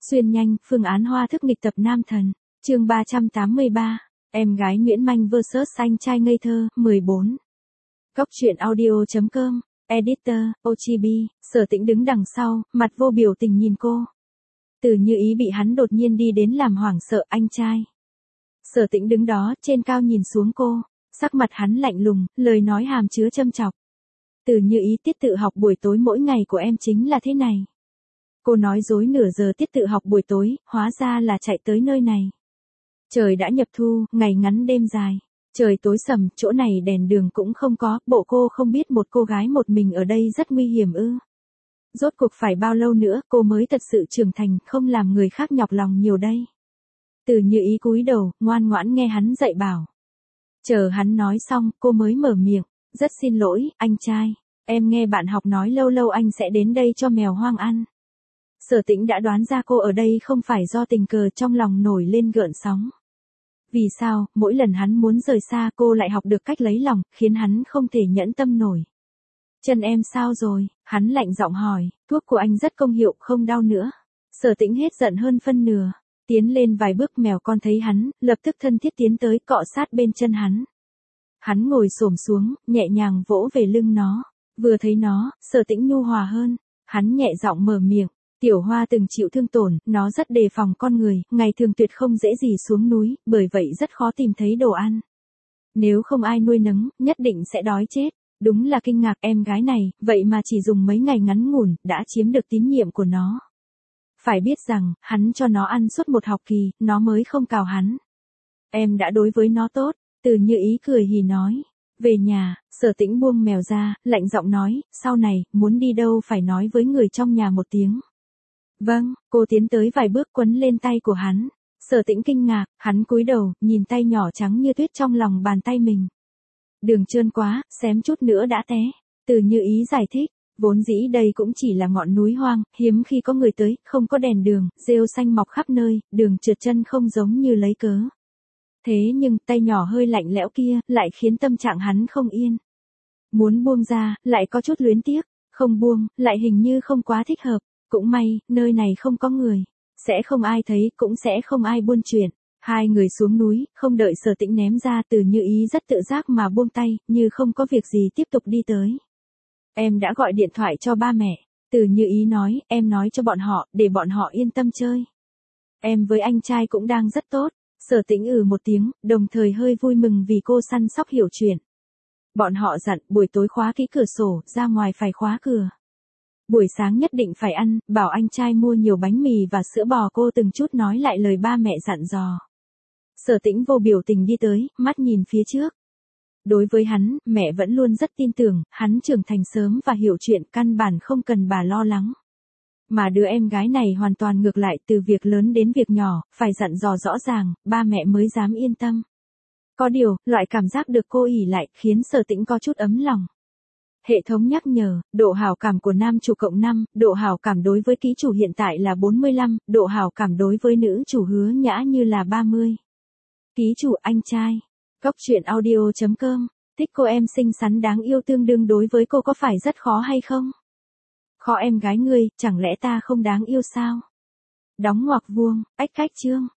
Xuyên nhanh, phương án hoa thức nghịch tập nam thần. Chương 383. Em gái Nguyễn Manh vs anh trai ngây thơ, 14. Góc truyện audio.com. Editor, Ochibi. Sở Tĩnh đứng đằng sau, mặt vô biểu tình nhìn cô. Từ Như Ý bị hắn đột nhiên đi đến làm hoảng sợ anh trai. Sở Tĩnh đứng đó, trên cao nhìn xuống cô. Sắc mặt hắn lạnh lùng, lời nói hàm chứa châm chọc. Từ Như Ý, tiết tự học buổi tối mỗi ngày của em chính là thế này. Cô nói dối nửa giờ tiết tự học buổi tối, hóa ra là chạy tới nơi này. Trời đã nhập thu, ngày ngắn đêm dài. Trời tối sầm, chỗ này đèn đường cũng không có, bộ cô không biết một cô gái một mình ở đây rất nguy hiểm ư. Rốt cuộc phải bao lâu nữa cô mới thật sự trưởng thành, không làm người khác nhọc lòng nhiều đây. Từ Như Ý cúi đầu, ngoan ngoãn nghe hắn dạy bảo. Chờ hắn nói xong, cô mới mở miệng. Rất xin lỗi, anh trai. Em nghe bạn học nói lâu lâu anh sẽ đến đây cho mèo hoang ăn. Sở Tĩnh đã đoán ra cô ở đây không phải do tình cờ, trong lòng nổi lên gợn sóng. Vì sao, mỗi lần hắn muốn rời xa cô lại học được cách lấy lòng, khiến hắn không thể nhẫn tâm nổi. Chân em sao rồi? Hắn lạnh giọng hỏi, thuốc của anh rất công hiệu, không đau nữa. Sở Tĩnh hết giận hơn phân nửa. Tiến lên vài bước, mèo con thấy hắn, lập tức thân thiết tiến tới cọ sát bên chân hắn. Hắn ngồi xổm xuống, nhẹ nhàng vỗ về lưng nó. Vừa thấy nó, Sở Tĩnh nhu hòa hơn. Hắn nhẹ giọng mở miệng. Tiểu Hoa từng chịu thương tổn, nó rất đề phòng con người, ngày thường tuyệt không dễ gì xuống núi, bởi vậy rất khó tìm thấy đồ ăn. Nếu không ai nuôi nấng, nhất định sẽ đói chết. Đúng là kinh ngạc, em gái này, vậy mà chỉ dùng mấy ngày ngắn ngủn, đã chiếm được tín nhiệm của nó. Phải biết rằng, hắn cho nó ăn suốt một học kỳ, nó mới không cào hắn. Em đã đối với nó tốt. Từ Như Ý cười hì nói. Về nhà, Sở Tĩnh buông mèo ra, lạnh giọng nói, sau này, muốn đi đâu phải nói với người trong nhà một tiếng. Vâng, cô tiến tới vài bước quấn lên tay của hắn. Sở Tĩnh kinh ngạc, hắn cúi đầu, nhìn tay nhỏ trắng như tuyết trong lòng bàn tay mình. Đường trơn quá, xém chút nữa đã té. Từ Như Ý giải thích, vốn dĩ đây cũng chỉ là ngọn núi hoang, hiếm khi có người tới, không có đèn đường, rêu xanh mọc khắp nơi, đường trượt chân không giống như lấy cớ. Thế nhưng, tay nhỏ hơi lạnh lẽo kia, lại khiến tâm trạng hắn không yên. Muốn buông ra, lại có chút luyến tiếc, không buông, lại hình như không quá thích hợp. Cũng may, nơi này không có người. Sẽ không ai thấy, cũng sẽ không ai buôn chuyện. Hai người xuống núi, không đợi Sở Tĩnh ném ra, Từ Như Ý rất tự giác mà buông tay, như không có việc gì tiếp tục đi tới. Em đã gọi điện thoại cho ba mẹ. Từ Như Ý nói, em nói cho bọn họ, để bọn họ yên tâm chơi. Em với anh trai cũng đang rất tốt. Sở Tĩnh một tiếng, đồng thời hơi vui mừng vì cô săn sóc hiểu chuyện. Bọn họ dặn, buổi tối khóa kỹ cửa sổ, ra ngoài phải khóa cửa. Buổi sáng nhất định phải ăn, bảo anh trai mua nhiều bánh mì và sữa bò, cô từng chút nói lại lời ba mẹ dặn dò. Sở Tĩnh vô biểu tình đi tới, mắt nhìn phía trước. Đối với hắn, mẹ vẫn luôn rất tin tưởng, hắn trưởng thành sớm và hiểu chuyện, căn bản không cần bà lo lắng. Mà đứa em gái này hoàn toàn ngược lại, từ việc lớn đến việc nhỏ, phải dặn dò rõ ràng, ba mẹ mới dám yên tâm. Có điều, loại cảm giác được cô ỷ lại, khiến Sở Tĩnh có chút ấm lòng. Hệ thống nhắc nhở, độ hảo cảm của nam chủ cộng 5, độ hảo cảm đối với ký chủ hiện tại là 45, độ hảo cảm đối với nữ chủ Hứa Nhã Như là 30. Ký chủ anh trai. Góc truyện audio.com. Thích cô em xinh xắn đáng yêu tương đương đối với cô có phải rất khó hay không? Khó em gái ngươi, chẳng lẽ ta không đáng yêu sao? Đóng ngoặc vuông, ách khách chương.